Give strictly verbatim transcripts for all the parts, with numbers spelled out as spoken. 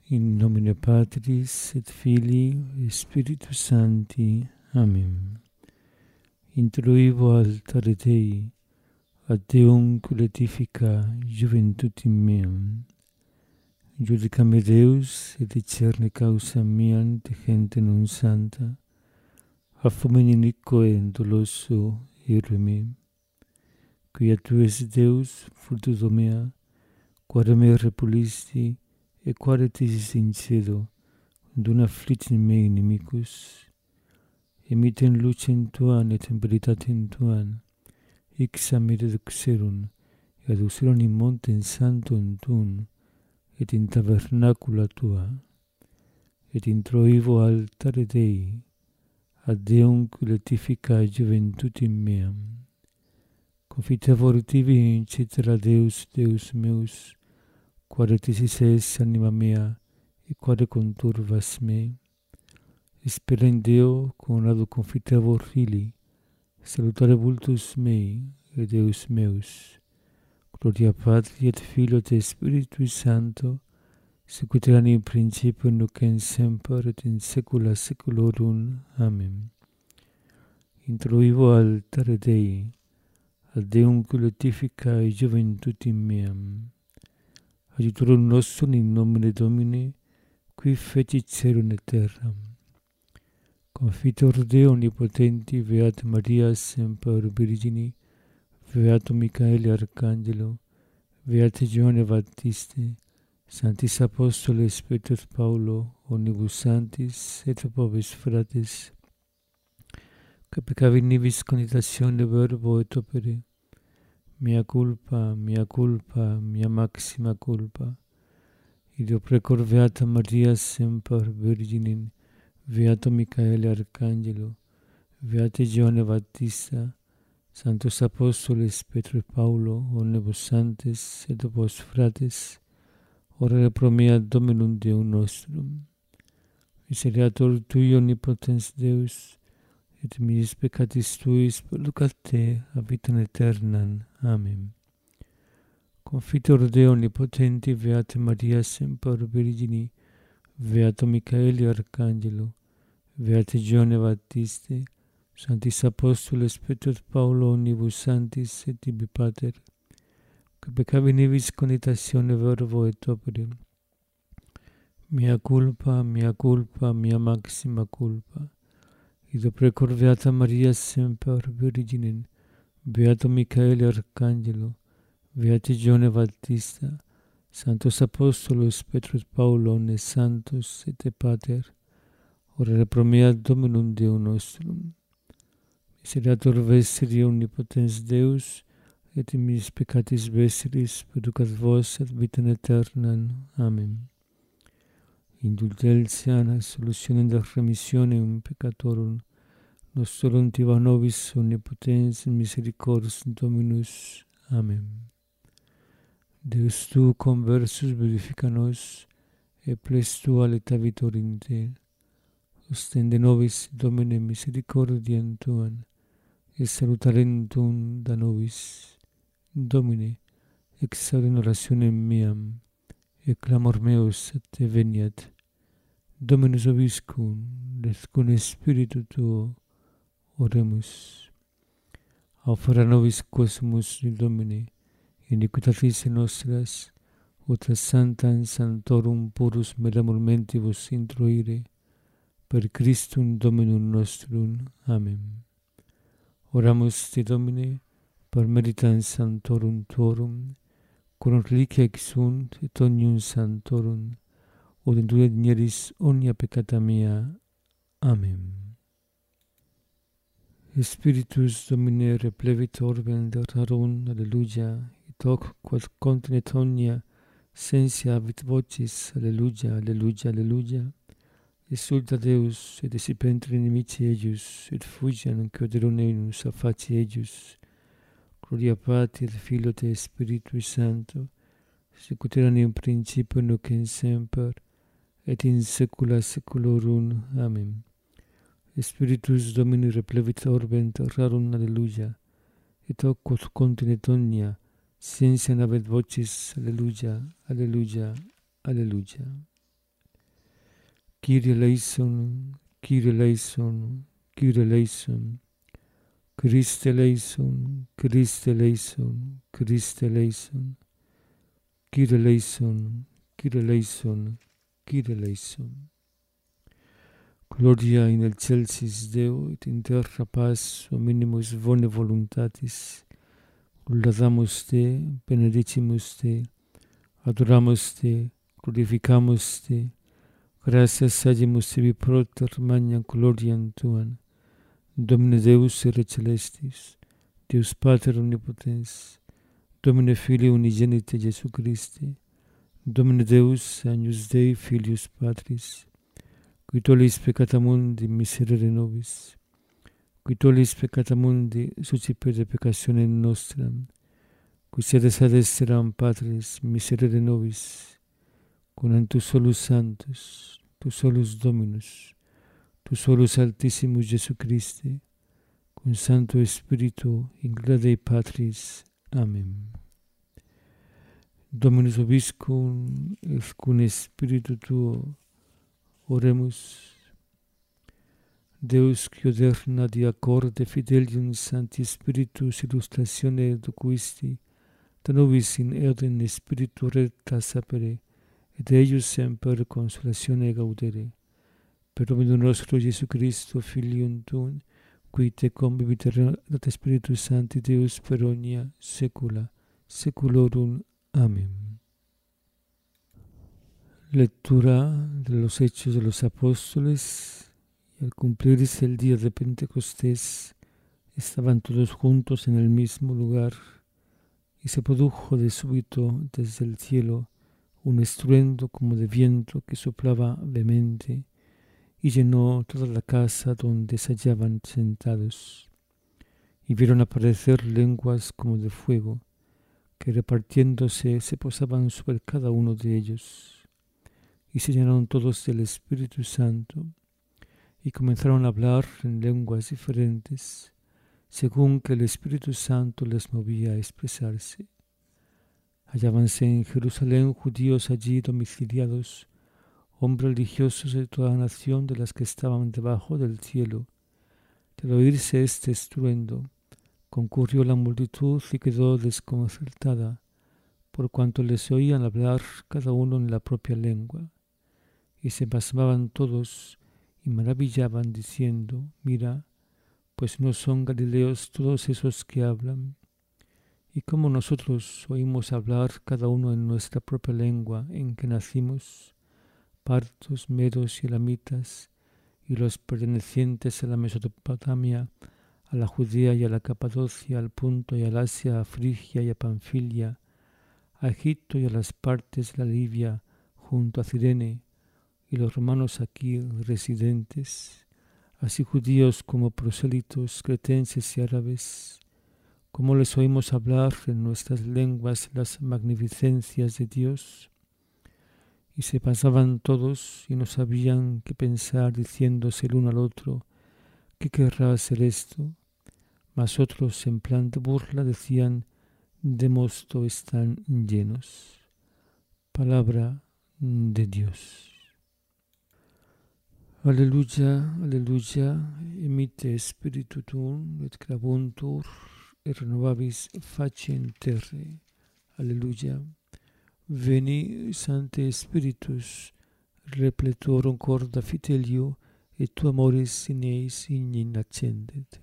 In nomine Patris et Filii et Spiritus Sancti. Amen. Introivo altare Dei, ad Deum culetifica juventutem meam. Judicame Deus, et discerne causa meam de gente non santa, a fomini inique et doloso ire me. Quia tu es Deus, fructus mea, quare me repulisti, e quare tisis in cielo, dum afflicti mei inimicus, emitem lucem tuam et veritatem tuam, ixam me deduxerum, et aducerum in montem sanctum tuum, et in tabernacula tua, et introivo altare Dei, ad Deum culetifica juventutem meam. Confitevor tibi in cetera Deus, Deus meus, quare tisis es anima mea, e quare conturvas me. Spera in Deo, conado confitevor Filii, salutare vultus mei, e Deus meus. Gloria Patri et Filio et Spiritui Sancto, sicut erat in principio nunc et semper et in saecula saeculorum. Amen. Introivo altare Dei, ad Deum culetifica juventutem meam. Adiutorum nostrum in nomine Domini, qui fecit caelum et terram. Confitor Deo omnipotenti, Beata Maria semper Virgini, Beato Michaele Arcangelo, Beate Ioanne Baptiste, Sanctis Apostoles Petro et Paulo, omnibus sanctis et pobis fratres, que peccavit nibis conitatione verbo et opere, mea culpa, mea culpa, mea maxima culpa. Ideo precor Beata Maria semper Virginem, Beato Michaele Arcangelo, Beate Ioanne Baptista, Sanctos Apostoles Petro et Paulo, omnibus sanctis et opus fratres, ora pro mea Dominum Deum nostrum. Misereatur Tui omnipotens Deus, et mis peccatis Tuis perducat te a vitam aeternam. Amen. Confitor Deo omnipotenti, Beate Maria semper Virgini, Beato Michaele Arcangelo, Beate Ioanne Baptiste, Sanctis Apostoles Petro et Paulo, omnibus sanctis et tibi Pater, que peccavit nibis conitatione verbo et opere, mea culpa, mea culpa, mea maxima culpa. Ideo precor Beata Maria semper Virginem, Beato Michaele Arcangelo, Beate Ioanne Baptista, Sanctos Apostolos Petro et Paulo, omnes sanctos et te Pater, ora pro mea Dominum Deum nostrum. Misereatur vestri omnipotens Deus, et in mis peccatis vestris perducat vos ad vitam aeternam. Amen. Indulgentia, solutionem et remissionem peccatorum, nostrum tiba nobis omnipotens misericors Dominus. Amen. Deus tu conversus vivifica nos, et ples tua letavitur in te. Ostende nobis, Domine, misericordiam tuam, et salutarem tuum da nobis. Domine, exaudi in orationem meam, et clamor meus a te veniat. Dominus vobiscum, et cum spiritu tuo, oremus. Aufera nobis quesumus Domine, iniquitatis nostras, ut sanctam sanctorum purus meramur mentibus introire, per Christum Dominum nostrum. Amen. Oramus te Domine, per meritam sanctorum tuorum, quorum reliquia exunt et omnium sanctorum, ut indulet nieris omnia peccata mea. Amen. Spiritus Domine replevit orbem terrarum, alleluia, et hoc quod continet omnia sensia avit vocis, alleluia, alleluia, alleluia. Exsulta Deus, et desipentre inimici eius, et fugian coderonemus a facie eius. Gloria Patri et Filio et Spiritui Sancto, sicut erat in principio nunc et semper, et in saecula saeculorum. Amen. Spiritus Domini replevit orbem terrarum, alleluia, et hoc quod continet omnia sensia avet vocis, alleluia, alleluia, alleluia. Kyrie eleison, Kyrie eleison, Kyrie eleison, Christe eleison, Christe eleison, Christe eleison, Kyrie eleison, Kyrie eleison, Kyrie eleison. Gloria in excelsis Deo et in terra paz hominibus bone voluntatis. Laudamus te, benedicimus te, adoramus te, glorificamus te, gratias agimus tibi proter magnam gloriam tuam, Domine Deus ere celestis, Deus Pater omnipotens, Domine Filii unigenite Jesu Christe, Domine Deus agnus Dei filius Patris, qui tollis peccata mundi miserere nobis, qui tollis peccata mundi suscipere peccationem nostram, qui sedes ad esteram Patris miserere nobis, con tu solus Sanctus, tu solus Dominus, tu solus Altissimus Jesu Christe, con Santo Spiritu in gloria Dei Patris. Amen. Dominus vobiscum et cum Spiritu tuo, oremus. Deus qui oderna di accorde fidelium Sancti Spiritus illustratione docuisti, da nobis in eodem Spiritu recta sapere, et eius semper consolatione gaudere. Per Dominum nostro Jesu Christo, Filium tuum, qui te convivit et Spiritus Sancti Deus per omnia saecula saeculorum. Amén. Lectura de los Hechos de los Apóstoles. Y al cumplirse el día de Pentecostés, estaban todos juntos en el mismo lugar, y se produjo de súbito desde el cielo un estruendo como de viento que soplaba vehemente, y llenó toda la casa donde se hallaban sentados. Y vieron aparecer lenguas como de fuego, que repartiéndose se posaban sobre cada uno de ellos. Y se llenaron todos del Espíritu Santo, y comenzaron a hablar en lenguas diferentes, según que el Espíritu Santo les movía a expresarse. Hallábanse en Jerusalén judíos allí domiciliados, hombres religiosos de toda nación de las que estaban debajo del cielo. Al oírse este estruendo, concurrió la multitud y quedó desconcertada, por cuanto les oían hablar cada uno en la propia lengua. Y se pasmaban todos y maravillaban diciendo: Mira, pues no son galileos todos esos que hablan. Y como nosotros oímos hablar cada uno en nuestra propia lengua en que nacimos, partos, medos y elamitas, y los pertenecientes a la Mesopotamia, a la Judea y a la Capadocia, al Punto y al Asia, a Frigia y a Panfilia, a Egipto y a las partes de la Libia, junto a Cirene, y los romanos aquí residentes, así judíos como prosélitos, cretenses y árabes, como les oímos hablar en nuestras lenguas las magnificencias de Dios. Y se pasaban todos y no sabían qué pensar, diciéndose el uno al otro: ¿qué querrá ser esto? Mas otros, en plan de burla, decían: de mosto están llenos. Palabra de Dios. Aleluya, aleluya, emite Spiritu tuum, et creabuntur, et renovabis faciem terrae. Aleluya. Veni, Sancte Spiritus, repletorum corda fidelio, et tu amoris in eis ignis accendet.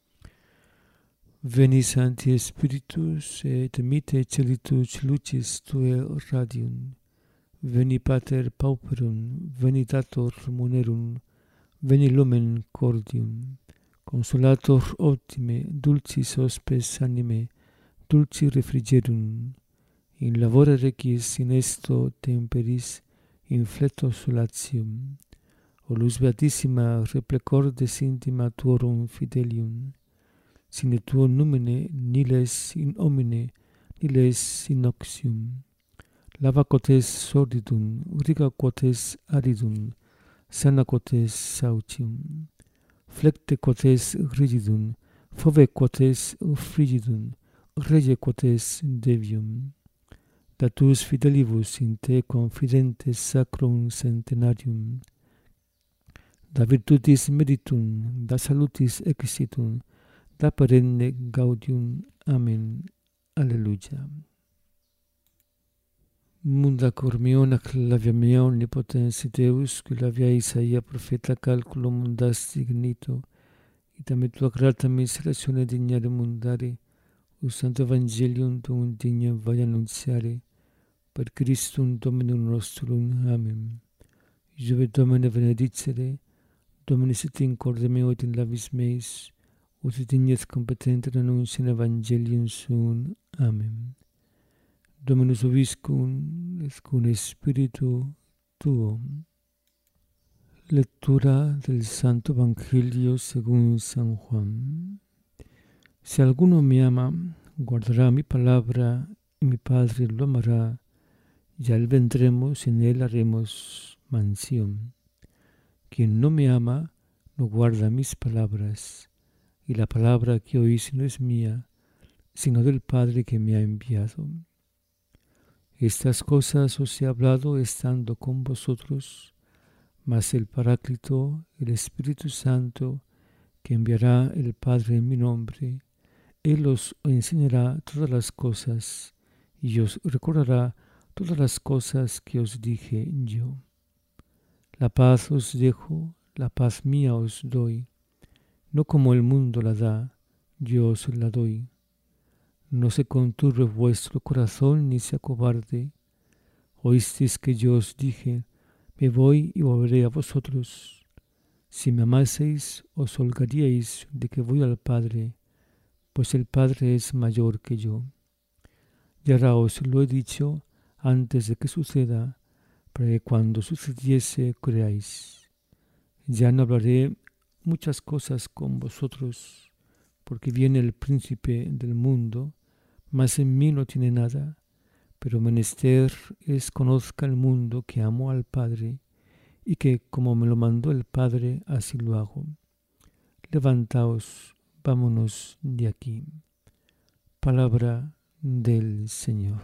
Veni, Sancte Spiritus, et emite celitus lucis tuae radium. Veni, Pater pauperum, veni dator munerum, veni lumen cordium, consolator optime, dulcis hospes anime, dulci refrigerum, in labore requis inesto temperis, infleto solatium, o luz beatissima replecordes intima tuorum fidelium, sine tuo numine niles in homine, niles in oxium. Lava quotes sordidum, riga quotes aridum, sana quotes saucium, flecte quotes rigidum, fove quotes frigidum, rege quotes devium. Datus fidelibus in te confidentes sacrum centenarium, da virtutis meritum, da salutis exitum, da perenne gaudium. Amen. Alleluia. Munda cor meo, clavia mea omnipotens Deus, qui lavia Isaia profeta calculo mundasti ignito, ita tua grata miseratione dignare mundare, o santo evangelium tuum digna vai annunziare, per Christum Dominum nostrum. Amen. Jove Domine benedicere, Domine sit in corde meo et in labis meis, ut dignes competenter annunciam evangelium suum. Amen. Dominus vobiscum, et cum spiritu tuo. Lectura del Santo Evangelio según San Juan. Si alguno me ama, guardará mi palabra, y mi Padre lo amará, y a él vendremos y en él haremos mansión. Quien no me ama, no guarda mis palabras, y la palabra que oís no es mía, sino del Padre que me ha enviado. Estas cosas os he hablado estando con vosotros, mas el Paráclito, el Espíritu Santo, que enviará el Padre en mi nombre, Él os enseñará todas las cosas y os recordará todas las cosas que os dije yo. La paz os dejo, la paz mía os doy, no como el mundo la da, yo os la doy. No se conturbe vuestro corazón ni se acobarde. Oísteis que yo os dije, me voy y volveré a vosotros. Si me amaseis, os holgaríais de que voy al Padre, pues el Padre es mayor que yo. Y ahora os lo he dicho antes de que suceda, para que cuando sucediese creáis. Ya no hablaré muchas cosas con vosotros, porque viene el príncipe del mundo, mas en mí no tiene nada, pero menester es conozca el mundo que amo al Padre, y que como me lo mandó el Padre, así lo hago. Levantaos, vámonos de aquí. Palabra del Señor.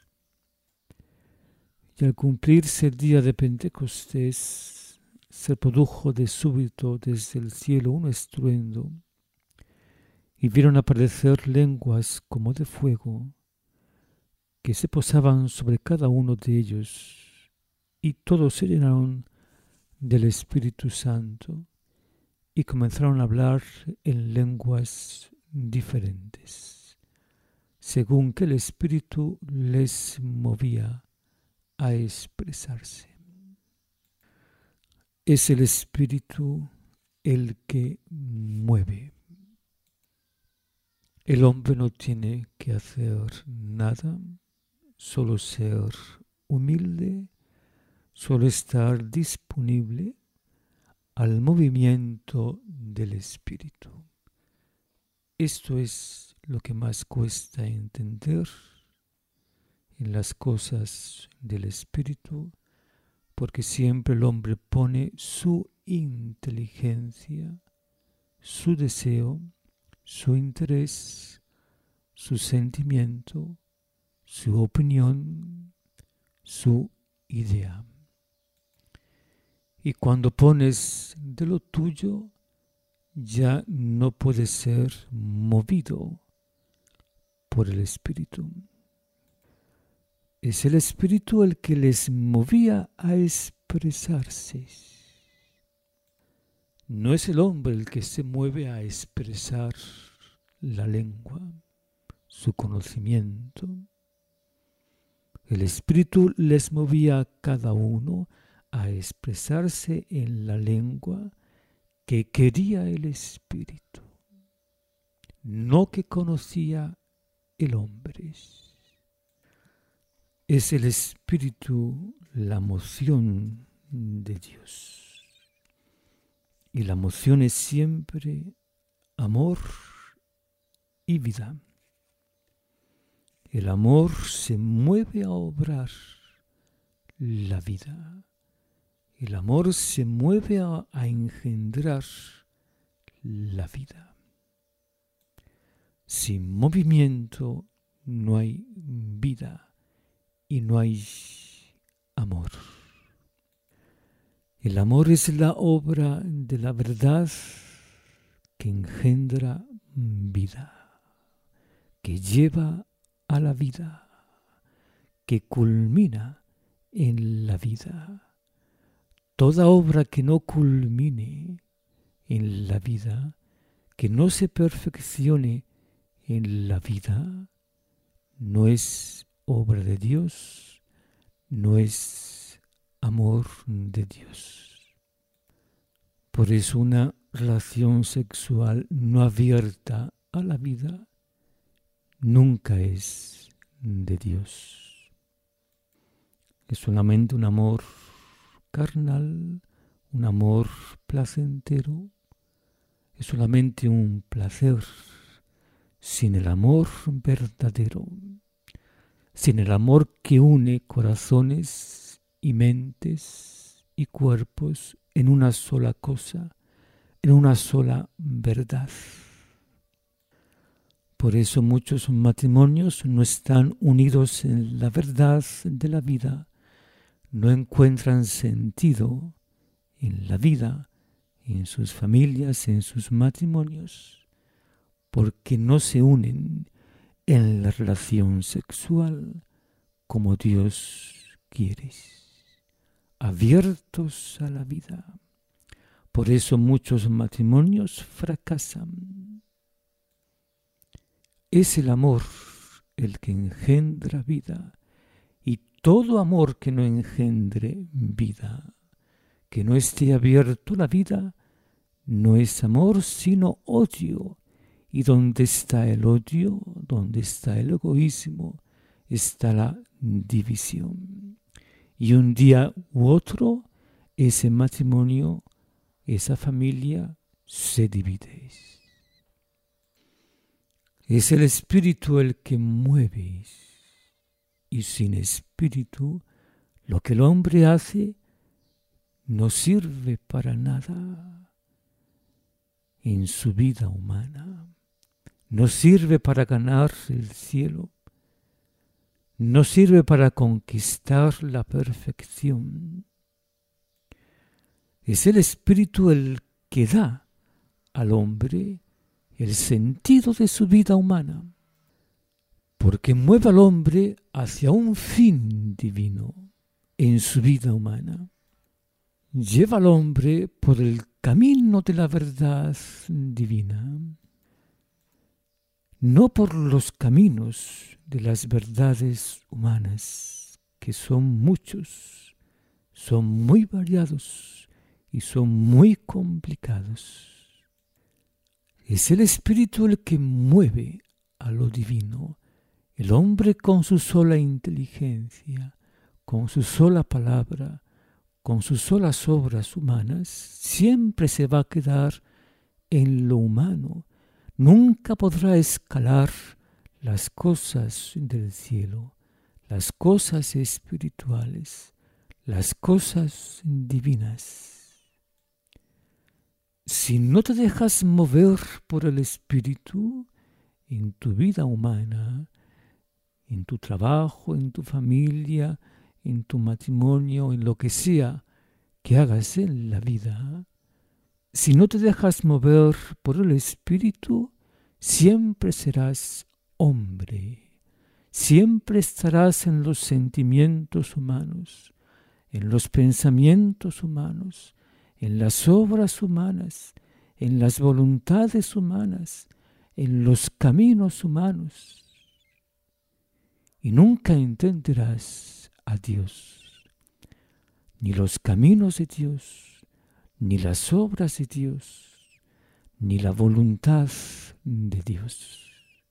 Y al cumplirse el día de Pentecostés, se produjo de súbito desde el cielo un estruendo, y vieron aparecer lenguas como de fuego, que se posaban sobre cada uno de ellos, y todos se llenaron del Espíritu Santo, y comenzaron a hablar en lenguas diferentes, según que el Espíritu les movía a expresarse. Es el Espíritu el que mueve. El hombre no tiene que hacer nada, solo ser humilde, solo estar disponible al movimiento del Espíritu. Esto es lo que más cuesta entender en las cosas del Espíritu, porque siempre el hombre pone su inteligencia, su deseo, su interés, su sentimiento, su opinión, su idea. Y cuando pones de lo tuyo, ya no puedes ser movido por el Espíritu. Es el Espíritu el que les movía a expresarse. No es el hombre el que se mueve a expresar la lengua, su conocimiento. El Espíritu les movía a cada uno a expresarse en la lengua que quería el Espíritu, no que conocía el hombre. Es el Espíritu la moción de Dios. Y la moción es siempre amor y vida. El amor se mueve a obrar la vida. El amor se mueve a, a engendrar la vida. Sin movimiento no hay vida y no hay amor. El amor es la obra de la verdad que engendra vida, que lleva a la vida, que culmina en la vida. Toda obra que no culmine en la vida, que no se perfeccione en la vida, no es obra de Dios, no es amor de Dios. Por eso una relación sexual no abierta a la vida nunca es de Dios. Es solamente un amor carnal, un amor placentero, es solamente un placer sin el amor verdadero, sin el amor que une corazones y mentes y cuerpos en una sola cosa, en una sola verdad. Por eso muchos matrimonios no están unidos en la verdad de la vida, no encuentran sentido en la vida, en sus familias, en sus matrimonios, porque no se unen en la relación sexual como Dios quiere, abiertos a la vida. Por eso muchos matrimonios fracasan. Es el amor el que engendra vida, y todo amor que no engendre vida, que no esté abierto a la vida, no es amor sino odio. Y donde está el odio, donde está el egoísmo, está la división. Y un día u otro, ese matrimonio, esa familia se divide. Es el espíritu el que mueve, y sin espíritu lo que el hombre hace no sirve para nada en su vida humana. No sirve para ganar el cielo, no sirve para conquistar la perfección. Es el espíritu el que da al hombre el sentido de su vida humana, porque mueve al hombre hacia un fin divino en su vida humana. Lleva al hombre por el camino de la verdad divina, no por los caminos de las verdades humanas, que son muchos, son muy variados y son muy complicados. Es el espíritu el que mueve a lo divino. El hombre con su sola inteligencia, con su sola palabra, con sus solas obras humanas, siempre se va a quedar en lo humano. Nunca podrá escalar las cosas del cielo, las cosas espirituales, las cosas divinas. Si no te dejas mover por el espíritu en tu vida humana, en tu trabajo, en tu familia, en tu matrimonio, en lo que sea que hagas en la vida, si no te dejas mover por el espíritu, siempre serás hombre, siempre estarás en los sentimientos humanos, en los pensamientos humanos, en las obras humanas, en las voluntades humanas, en los caminos humanos. Y nunca entenderás a Dios, ni los caminos de Dios, ni las obras de Dios, ni la voluntad de Dios.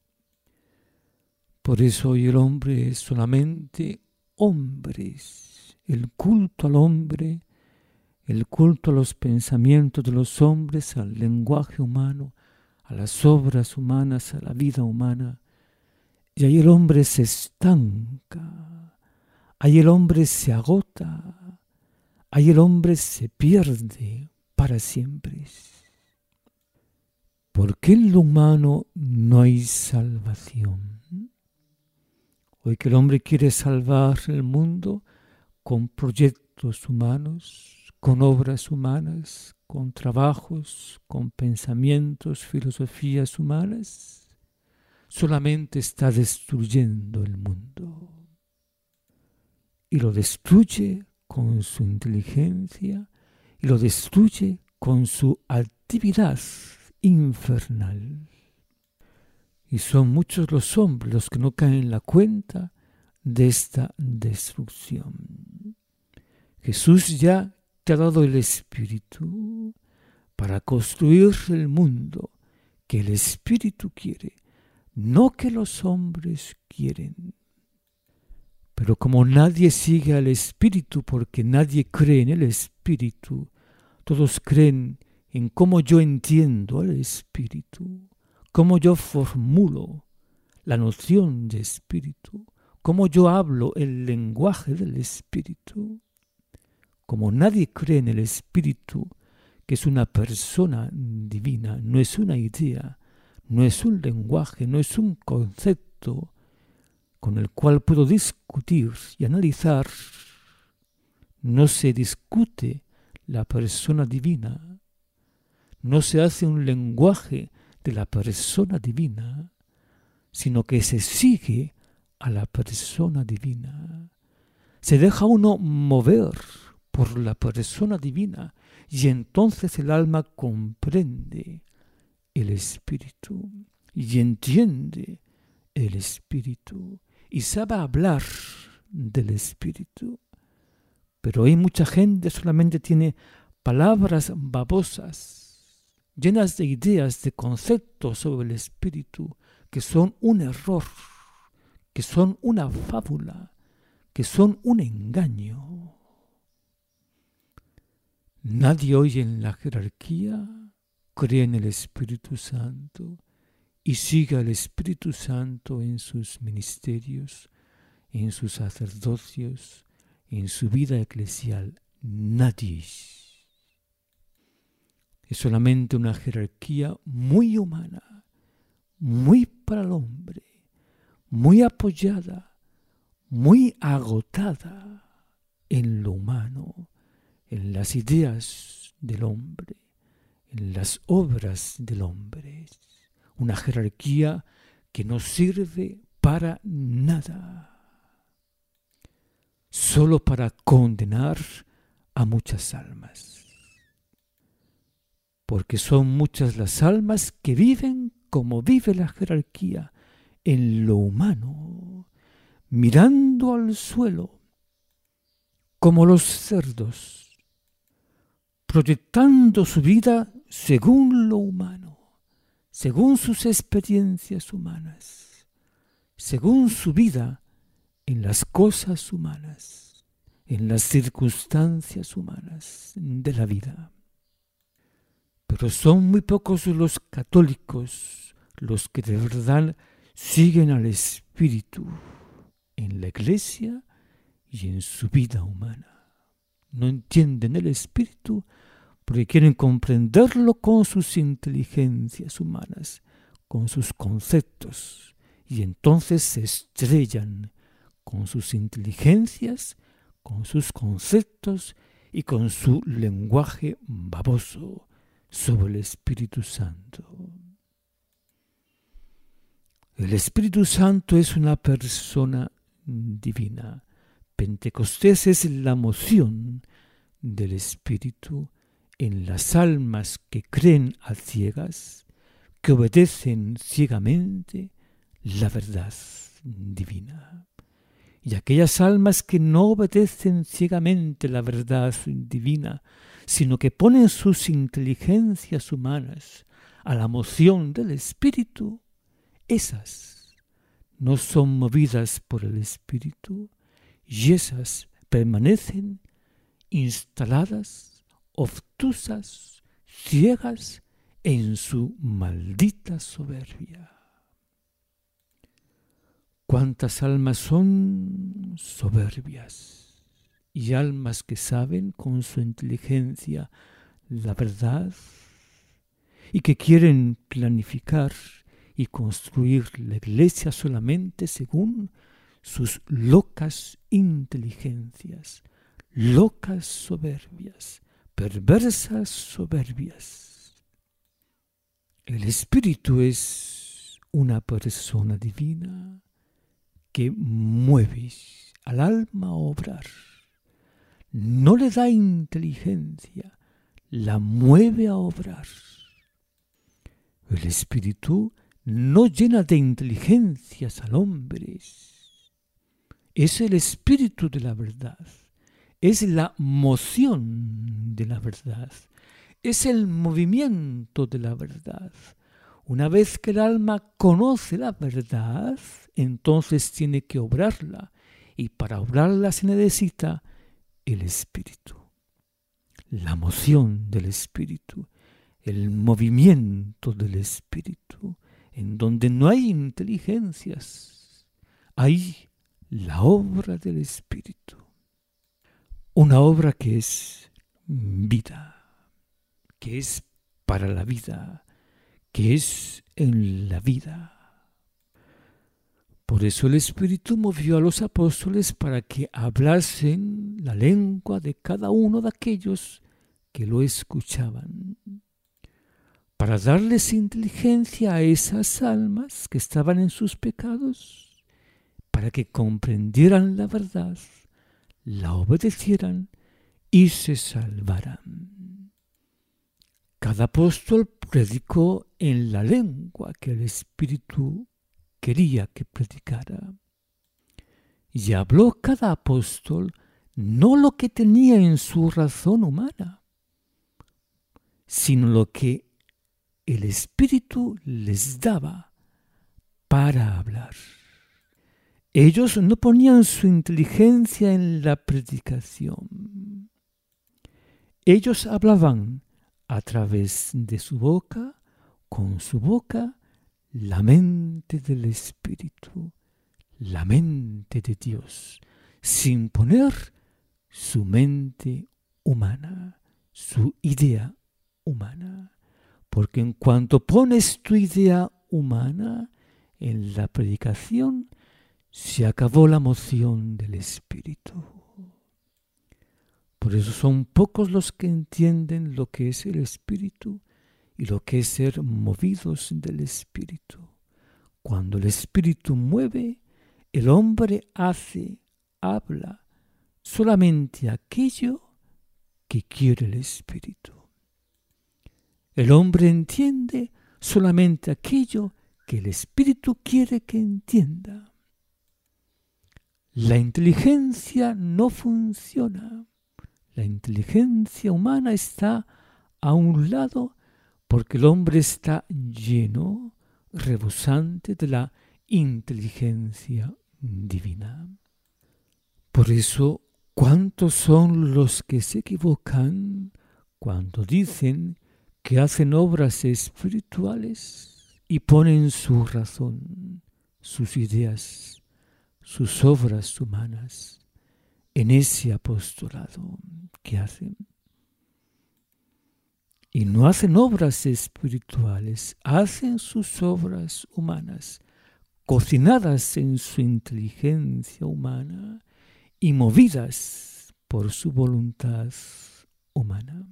Por eso hoy el hombre es solamente hombres. El culto al hombre, el culto a los pensamientos de los hombres, al lenguaje humano, a las obras humanas, a la vida humana. Y ahí el hombre se estanca, ahí el hombre se agota, ahí el hombre se pierde para siempre. Porque en lo humano no hay salvación. Hoy que el hombre quiere salvar el mundo con proyectos humanos, con obras humanas, con trabajos, con pensamientos, filosofías humanas, solamente está destruyendo el mundo. Y lo destruye con su inteligencia y lo destruye con su actividad infernal. Y son muchos los hombres los que no caen en la cuenta de esta destrucción. Jesús ya te ha dado el Espíritu para construir el mundo que el Espíritu quiere, no que los hombres quieren. Pero como nadie sigue al Espíritu porque nadie cree en el Espíritu, todos creen en cómo yo entiendo al Espíritu, cómo yo formulo la noción de Espíritu, cómo yo hablo el lenguaje del Espíritu. Como nadie cree en el Espíritu, que es una persona divina, no es una idea, no es un lenguaje, no es un concepto con el cual puedo discutir y analizar, no se discute la persona divina, no se hace un lenguaje de la persona divina, sino que se sigue a la persona divina. Se deja uno mover por la persona divina y entonces el alma comprende el Espíritu y entiende el Espíritu y sabe hablar del Espíritu. Pero hoy mucha gente solamente tiene palabras babosas, llenas de ideas, de conceptos sobre el Espíritu, que son un error, que son una fábula, que son un engaño. Nadie hoy en la jerarquía cree en el Espíritu Santo y sigue al Espíritu Santo en sus ministerios, en sus sacerdocios, en su vida eclesial. Nadie. Es solamente una jerarquía muy humana, muy para el hombre, muy apoyada, muy agotada en lo humano, en las ideas del hombre, en las obras del hombre. Una jerarquía que no sirve para nada, solo para condenar a muchas almas. Porque son muchas las almas que viven como vive la jerarquía, en lo humano, mirando al suelo, como los cerdos, proyectando su vida según lo humano, según sus experiencias humanas, según su vida en las cosas humanas, en las circunstancias humanas de la vida. Pero son muy pocos los católicos los que de verdad siguen al Espíritu en la Iglesia y en su vida humana. No entienden el Espíritu porque quieren comprenderlo con sus inteligencias humanas, con sus conceptos, y entonces se estrellan con sus inteligencias, con sus conceptos y con su lenguaje baboso sobre el Espíritu Santo. El Espíritu Santo es una persona divina. Pentecostés es la moción del Espíritu en las almas que creen a ciegas, que obedecen ciegamente la verdad divina. Y aquellas almas que no obedecen ciegamente la verdad divina, sino que ponen sus inteligencias humanas a la moción del Espíritu, esas no son movidas por el Espíritu y esas permanecen instaladas, obtusas, ciegas en su maldita soberbia. ¿Cuántas almas son soberbias y almas que saben con su inteligencia la verdad y que quieren planificar y construir la Iglesia solamente según sus locas inteligencias, locas soberbias, perversas soberbias. El Espíritu es una persona divina que mueve al alma a obrar. No le da inteligencia, la mueve a obrar. El Espíritu no llena de inteligencias al hombre. Es el Espíritu de la verdad. Es la moción de la verdad. Es el movimiento de la verdad. Una vez que el alma conoce la verdad, entonces tiene que obrarla. Y para obrarla se necesita el Espíritu. La moción del Espíritu. El movimiento del Espíritu. En donde no hay inteligencias, hay la obra del Espíritu. Una obra que es vida, que es para la vida, que es en la vida. Por eso el Espíritu movió a los apóstoles para que hablasen la lengua de cada uno de aquellos que lo escuchaban, para darles inteligencia a esas almas que estaban en sus pecados, para que comprendieran la verdad, la obedecieran y se salvaran. Cada apóstol predicó en la lengua que el Espíritu quería que predicara. Y habló cada apóstol no lo que tenía en su razón humana, sino lo que el Espíritu les daba para hablar. Ellos no ponían su inteligencia en la predicación. Ellos hablaban a través de su boca, con su boca, la mente del Espíritu, la mente de Dios, sin poner su mente humana, su idea humana. Porque en cuanto pones tu idea humana en la predicación, se acabó la moción del Espíritu. Por eso son pocos los que entienden lo que es el Espíritu y lo que es ser movidos del Espíritu. Cuando el Espíritu mueve, el hombre hace, habla solamente aquello que quiere el Espíritu. El hombre entiende solamente aquello que el Espíritu quiere que entienda. La inteligencia no funciona. La inteligencia humana está a un lado porque el hombre está lleno, rebosante de la inteligencia divina. Por eso, ¿cuántos son los que se equivocan cuando dicen que hacen obras espirituales y ponen su razón, sus ideas, sus obras humanas en ese apostolado que hacen? Y no hacen obras espirituales, hacen sus obras humanas, cocinadas en su inteligencia humana y movidas por su voluntad humana.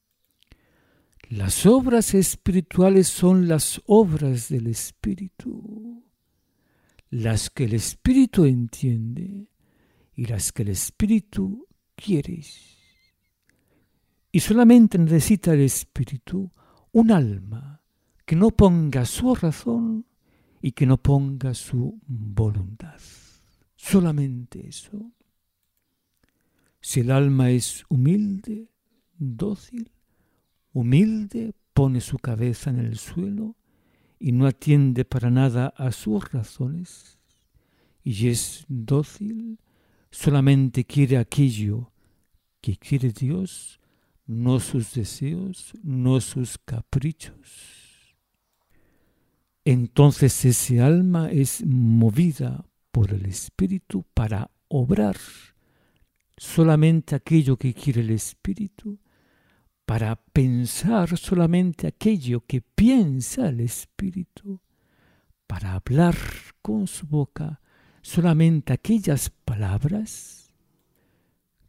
Las obras espirituales son las obras del Espíritu, las que el Espíritu entiende y las que el Espíritu quiere. Y solamente necesita el Espíritu un alma que no ponga su razón y que no ponga su voluntad. Solamente eso. Si el alma es humilde, dócil, humilde, pone su cabeza en el suelo y no atiende para nada a sus razones, y es dócil, solamente quiere aquello que quiere Dios, no sus deseos, no sus caprichos. Entonces ese alma es movida por el Espíritu para obrar solamente aquello que quiere el Espíritu, para pensar solamente aquello que piensa el Espíritu, para hablar con su boca solamente aquellas palabras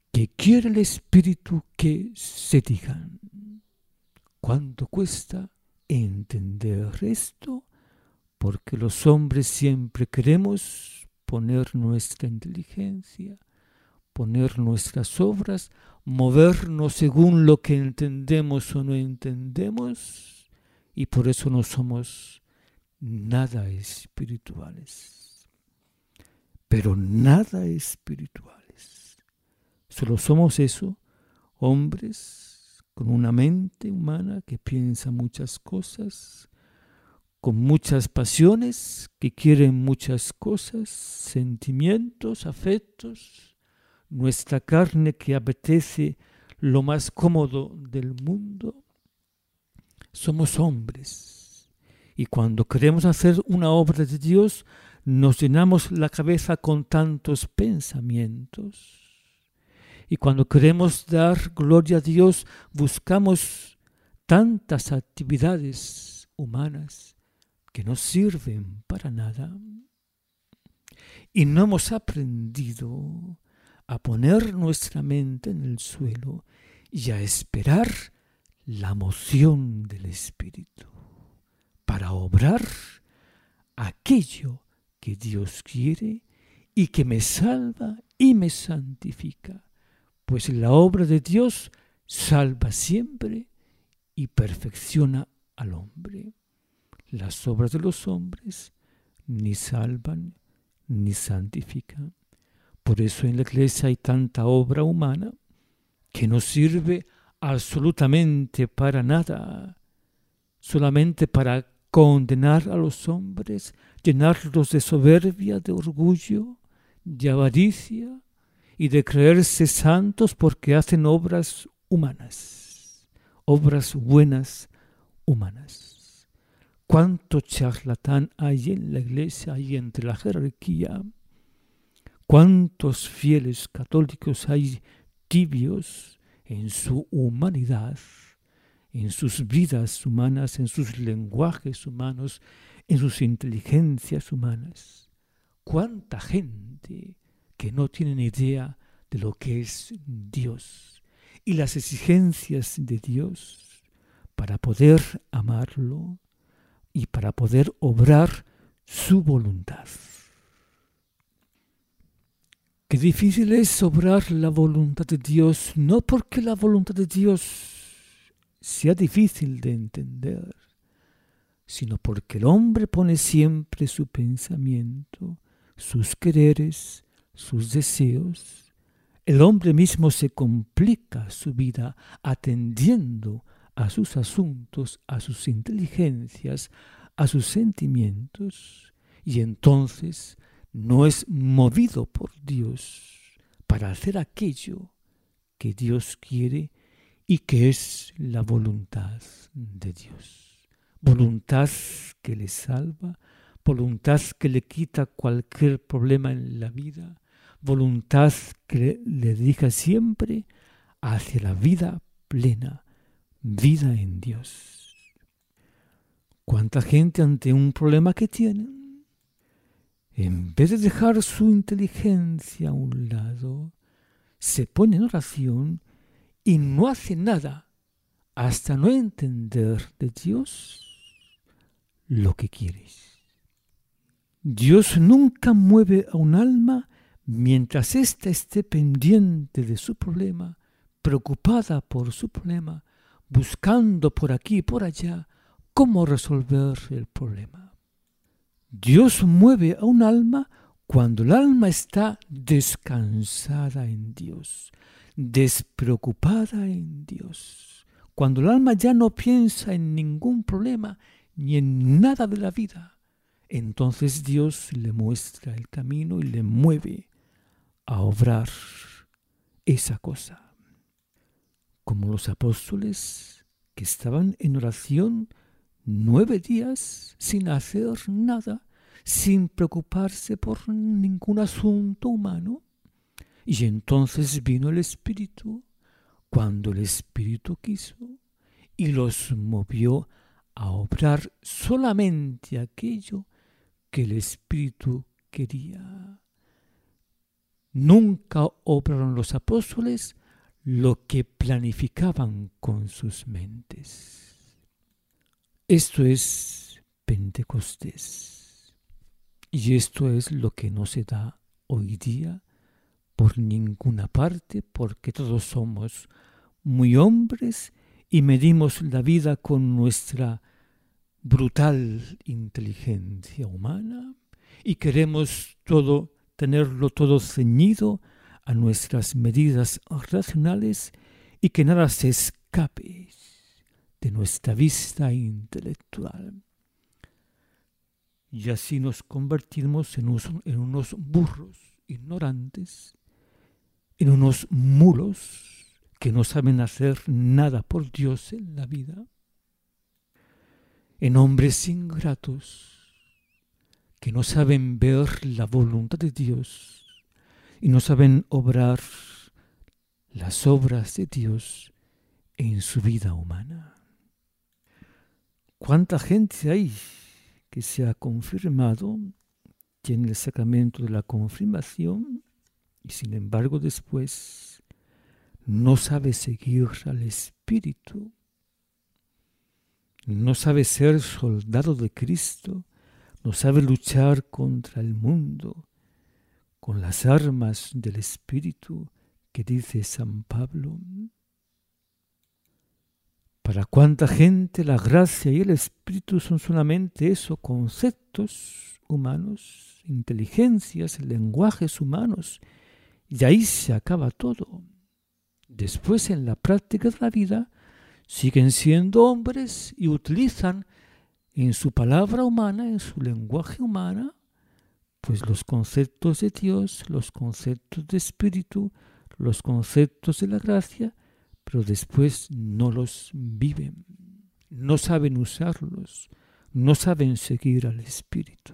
que quiere el Espíritu que se digan. ¿Cuánto cuesta entender esto? Porque los hombres siempre queremos poner nuestra inteligencia, poner nuestras obras, movernos según lo que entendemos o no entendemos, y por eso no somos nada espirituales. Pero nada espirituales. Solo somos eso, hombres con una mente humana que piensa muchas cosas, con muchas pasiones, que quieren muchas cosas, sentimientos, afectos, nuestra carne que apetece lo más cómodo del mundo. Somos hombres, y cuando queremos hacer una obra de Dios, nos llenamos la cabeza con tantos pensamientos. Y cuando queremos dar gloria a Dios, buscamos tantas actividades humanas que no sirven para nada. Y no hemos aprendido a poner nuestra mente en el suelo y a esperar la moción del Espíritu para obrar aquello que Dios quiere y que me salva y me santifica. Pues la obra de Dios salva siempre y perfecciona al hombre. Las obras de los hombres ni salvan ni santifican. Por eso en la iglesia hay tanta obra humana que no sirve absolutamente para nada, solamente para condenar a los hombres, llenarlos de soberbia, de orgullo, de avaricia y de creerse santos porque hacen obras humanas, obras buenas humanas. ¿Cuánto charlatán hay en la iglesia y entre la jerarquía? ¿Cuántos fieles católicos hay tibios en su humanidad, en sus vidas humanas, en sus lenguajes humanos, en sus inteligencias humanas? ¿Cuánta gente que no tiene ni idea de lo que es Dios y las exigencias de Dios para poder amarlo y para poder obrar su voluntad? Qué difícil es obrar la voluntad de Dios, no porque la voluntad de Dios sea difícil de entender, sino porque el hombre pone siempre su pensamiento, sus quereres, sus deseos. El hombre mismo se complica su vida atendiendo a sus asuntos, a sus inteligencias, a sus sentimientos, y entonces no es movido por Dios para hacer aquello que Dios quiere y que es la voluntad de Dios. Voluntad que le salva, voluntad que le quita cualquier problema en la vida, voluntad que le dirija siempre hacia la vida plena, vida en Dios. ¿Cuánta gente ante un problema que tiene, en vez de dejar su inteligencia a un lado, se pone en oración y no hace nada hasta no entender de Dios lo que quieres? Dios nunca mueve a un alma mientras ésta esté pendiente de su problema, preocupada por su problema, buscando por aquí y por allá cómo resolver el problema. Dios mueve a un alma cuando el alma está descansada en Dios, despreocupada en Dios, cuando el alma ya no piensa en ningún problema ni en nada de la vida. Entonces Dios le muestra el camino y le mueve a obrar esa cosa. Como los apóstoles que estaban en oración nueve días sin hacer nada, sin preocuparse por ningún asunto humano. Y entonces vino el Espíritu, cuando el Espíritu quiso, y los movió a obrar solamente aquello que el Espíritu quería. Nunca obraron los apóstoles lo que planificaban con sus mentes. Esto es Pentecostés. Y esto es lo que no se da hoy día por ninguna parte, porque todos somos muy hombres y medimos la vida con nuestra brutal inteligencia humana y queremos todo, tenerlo todo ceñido a nuestras medidas racionales y que nada se escape de nuestra vista intelectual. Y así nos convertimos en unos, en unos burros ignorantes, en unos mulos que no saben hacer nada por Dios en la vida, en hombres ingratos que no saben ver la voluntad de Dios y no saben obrar las obras de Dios en su vida humana. ¿Cuánta gente hay que se ha confirmado, tiene el sacramento de la confirmación y sin embargo después no sabe seguir al Espíritu, no sabe ser soldado de Cristo, no sabe luchar contra el mundo con las armas del Espíritu que dice San Pablo? Para cuánta gente la gracia y el Espíritu son solamente eso, conceptos humanos, inteligencias, lenguajes humanos, y ahí se acaba todo. Después, en la práctica de la vida, siguen siendo hombres y utilizan en su palabra humana, en su lenguaje humana, pues los conceptos de Dios, los conceptos de Espíritu, los conceptos de la gracia, pero después no los viven, no saben usarlos, no saben seguir al Espíritu.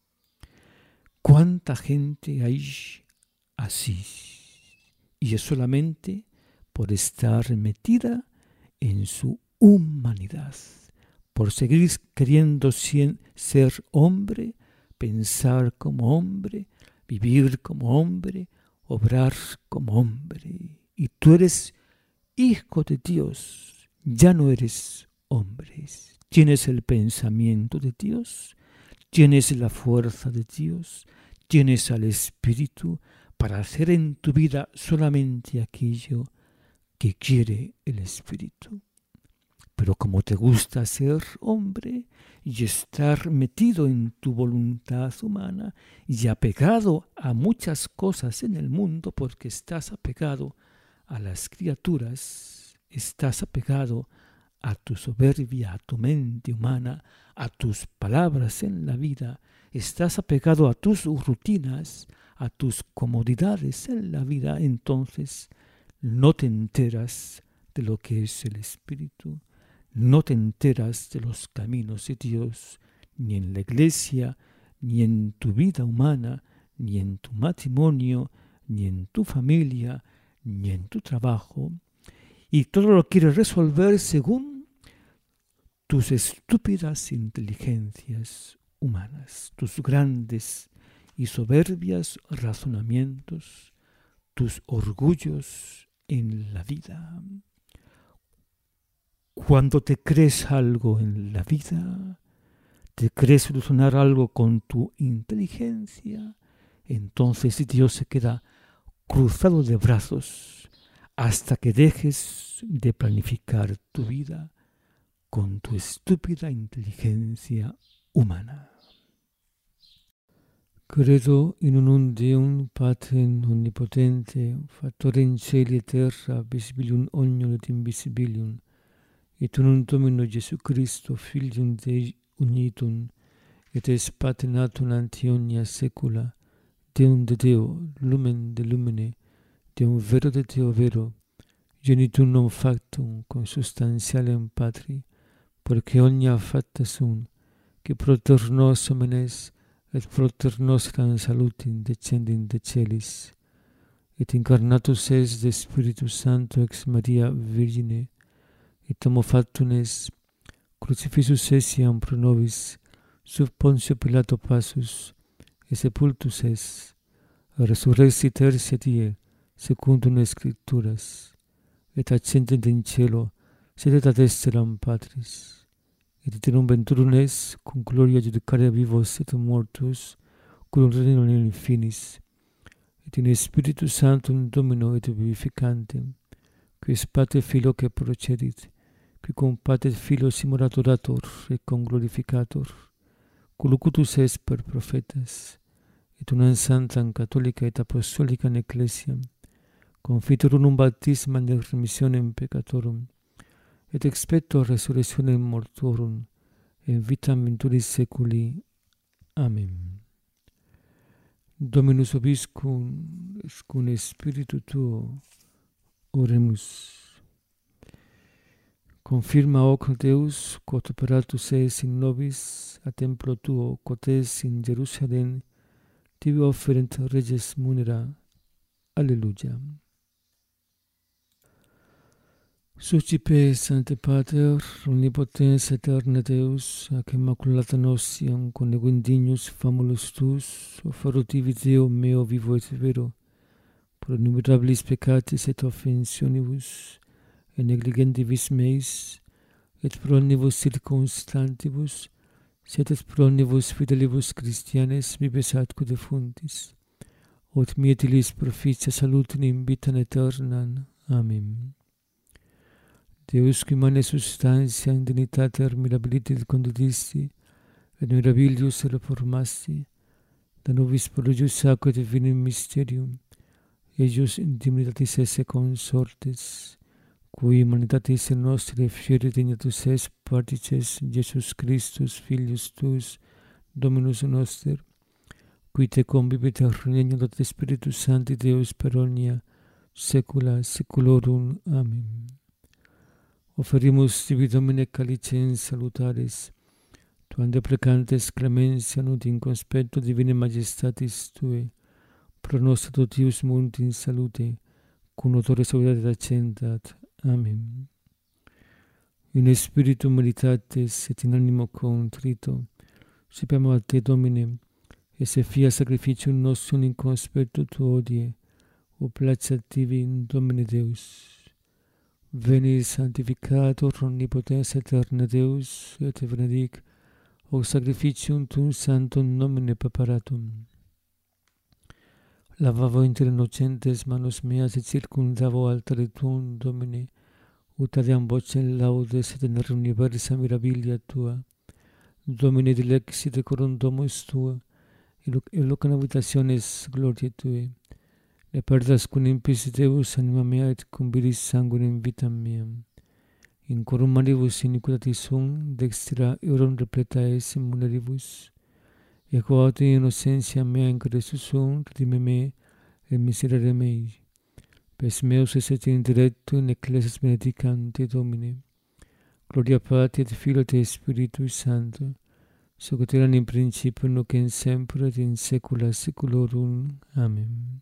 ¿Cuánta gente hay así? Y es solamente por estar metida en su humanidad, por seguir queriendo ser hombre, pensar como hombre, vivir como hombre, obrar como hombre. Y tú eres hijo de Dios, ya no eres hombre. Tienes el pensamiento de Dios, tienes la fuerza de Dios, tienes al Espíritu para hacer en tu vida solamente aquello que quiere el Espíritu. Pero como te gusta ser hombre y estar metido en tu voluntad humana y apegado a muchas cosas en el mundo, porque estás apegado a las criaturas, estás apegado a tu soberbia, a tu mente humana, a tus palabras en la vida, estás apegado a tus rutinas, a tus comodidades en la vida, entonces no te enteras de lo que es el Espíritu, no te enteras de los caminos de Dios, ni en la iglesia, ni en tu vida humana, ni en tu matrimonio, ni en tu familia, ni en tu trabajo, y todo lo quieres resolver según tus estúpidas inteligencias humanas, tus grandes y soberbias razonamientos, tus orgullos en la vida. Cuando te crees algo en la vida, te crees solucionar algo con tu inteligencia, entonces Dios se queda cruzado de brazos hasta que dejes de planificar tu vida con tu estúpida inteligencia humana. Credo in unum Deum Patrem omnipotente, factorem caeli et terra, visibilium omnium et invisibilium, et unum Domino Jesu Christo, Filium Dei unitum, et es patrinatum ante omnia saecula, Deum de Deo, lumen de lumine, Deum vero de Deo vero, genitum non factum consubstantialem Patri, porque omnia facta sunt, que proter nos homenes et proter nostram salutim descendit de celis, et incarnatus es de Spiritus Sancto ex Maria Virgine, et homo factum es, crucifixus essiam pro nobis, sub Pontio Pilato passus, et sepultus es, resurrexi tertia die, secundum Scripturas, et ascendent in cielo, sedet ad dexteram Patris, et iterum venturum est, cum gloria judicare vivos et mortus, cum regnum in finis, et in Spiritus Sanctum Domino et vivificantem, quis Pater Filio que procedit, qui cum Pater Filio simul adorator et cum glorificator, cum locutus est per prophetas, et unam sanctam catholica et apostolicam ecclesiam, confiteor unum baptismam de remissionem peccatorum, et expecto resurrectionem mortorum, et vitam venturis seculi. Amen. Dominus vobiscum, et cum spiritu tuo, oremus. Confirma hoc Deus, quod operatus es in nobis, a templo tuo, quod es in Jerusalem, tibi offerent reges munera. Alleluia. Suscipe, Sancte Pater, omnipotens aeterna Deus, ac immaculata nostiam conegunt dignus famulus tuus, offerutivi Deo meo vivo et vero, pro innumerabilis peccatis et offensionibus, et negligentibus meis, et pro omnibus circumstantibus, sed et pro omnibus fidelibus Christianes vives atque defuntis, ut mietilis proficia salutem in vitam aeternam. Amen. Deus qui mane substantia in dignitate mirabilitate condudisti, et mirabilius reformasti, da nobis prodigius sacro et divinum mysterium, eius in dignitatis esse consortes, cui humanitatis nostre fieri dignatus est partices Jesus Christus, Filius tuus, Dominus noster, qui te convivit et regnat et Spiritus Sancti Deus per omnia saecula saeculorum. Amen. Offerimus tibi Domine calicem salutaris, tuam deprecantes clementia ut in conspecto divine majestatis Tue, pro nos totius mundi in salute, cum odore salutate accendat. Amen. In spiritu meritates et in animo contrito, sappiamo a Te, Domine, e se fia sacrificium nostrum in conspecto Tuo odie, o placet tibi in Domine Deus. Veni sanctificator omnipotens aeterna Deus, et te benedic, o sacrificium tuum sanctum nomine preparatum. Lavavo inter innocentes manos meas et circumdavo altare tuum, Domine, ut adeam vocem laudes et in universa mirabilia Tua. Domine dilexit decorum domus Tua, et locam habitationes gloriae Tuae. Ne perdas cum impis Deus anima mea et cum viris sanguinem vitam meam. In corum manibus iniquitatis sum, dextra eorum repleta es in muneribus. Et quod in innocentia mea in Christus sum, redime me et miserere mei. Pes meus es et in directo in ecclesias benedicam Te, Domine. Gloria Patri et Filio et Spiritus Sancto, sicut erat in principio nunc et semper et in saecula saeculorum. Amen.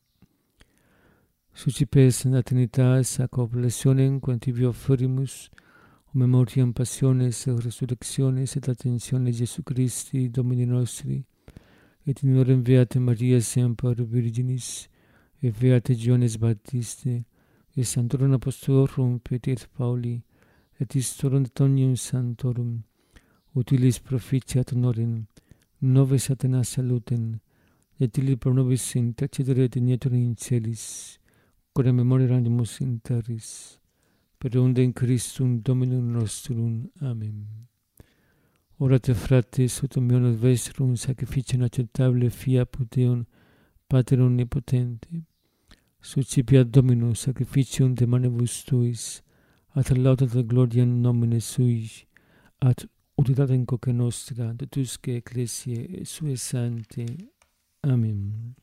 Suscipes in Trinitas ac oblationem quam tibi offerimus, o memoriam passiones et resurrectiones et ascensione Jesu Christi, Domini nostri, et in orem Beate Maria semper Virginis, et Beate Ioannes Baptiste, et Sanctorum Apostolorum Petri et Pauli, et Istorum et omnium Sanctorum, utilis proficiat honorem, nobis Athena salutem, et illi pro nobis intercedere dignetur in celis, quod memoriamus in terris, per undem Christum Dominum nostrum. Amen. Orate fratres, ut omnibus vestrum sacrificium acceptabile fiaput Deum, Pater omnipotente. Suscipiat Dominus sacrificium de manibus Tuis, ad laudem et gloriam nomine Sui, ad utilitate coque nostra, de tusque ecclesiae Sue Sancte. Amen.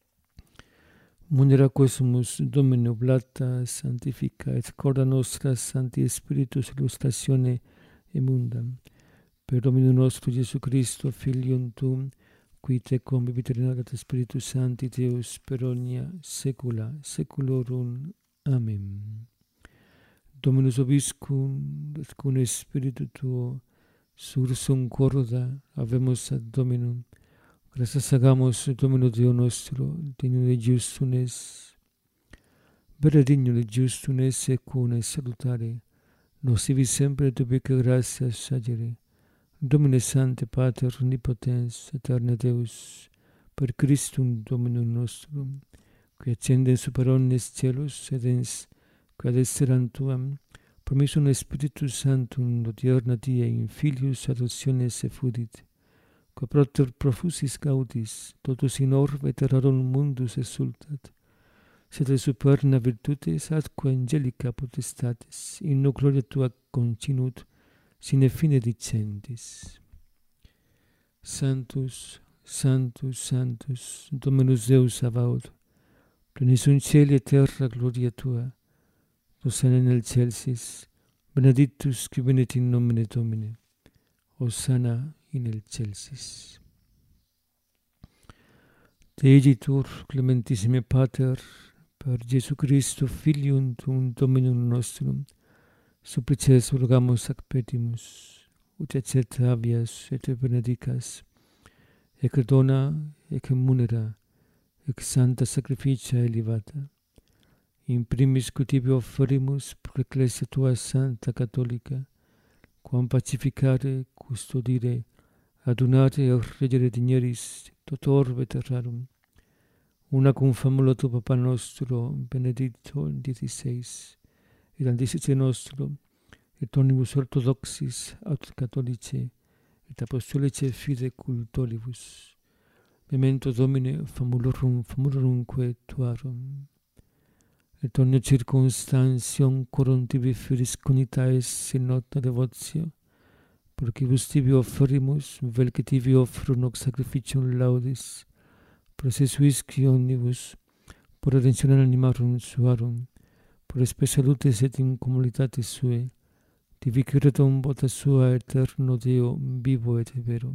Munera quesumus Domine oblata sanctifica, et corda nostra Sancti Spiritus illustratione emundam. Per Dominum nostrum Iesu Christo, Filium Tuum, qui te convivit et Spiritus Sancti Deus per omnia saecula saeculorum. Amen. Dominus vobiscum, et cum Spiritu Tuo, sursum corda, habemus ad Dominum, Gracias hagamos, Domino Dio nostro, digno di giustunes, vero digno di giustunes e cune salutare, nocivi sempre tubique gratia sagere, Domine Sancte Pater Omnipotens, Aeterne Deus, per Christum Dominum nostrum, qui accende super omnes celus et ens, qui ad esseram tuam, promissum Spiritus Sanctum odierna die in Filius adoptionis effudit, qua propter profusis gaudis, totus in orbe terrarum mundus exsultat, sed superna virtutes atque angelica potestatis, in no gloria tua continut, sine fine dicendis. Sanctus, Sanctus, Sanctus, Dominus Deus Sabaoth, plenis in cieli et terra gloria tua, Hosanna in excelsis, benedictus qui venit in nomine Domini, Hosanna in excelsis. Te egitur, clementissime Pater, per Jesu Christo, Filium tuum Dominum nostrum, supplices rogamus ac petimus, ut et habeas et benedicas, ec dona, ec munera, ec santa sacrificia elevata, in primis qui tibi offerimus pro ecclesia tua santa catholica, quam pacificare, custodire, adunare et regere digneris tot orbe terrarum, una cum famula tu Papa nostro, Benedicto diciseis, et andicice nostro, et omnibus orthodoxis aut catholice, et apostolice fide cultoribus. Memento Domine famulorum famulorumque tuarum. Et omnia circumstantium corum tibi firis conitaes in nota devotio, porcibus tibi offerimus, vel que tibi offro nox sacrificium laudis, procesuisci omnibus, por redentione animarum suarum, por spe salutes et in communitatis sue, tibi cretum vota sua eterno Deo vivo et vero.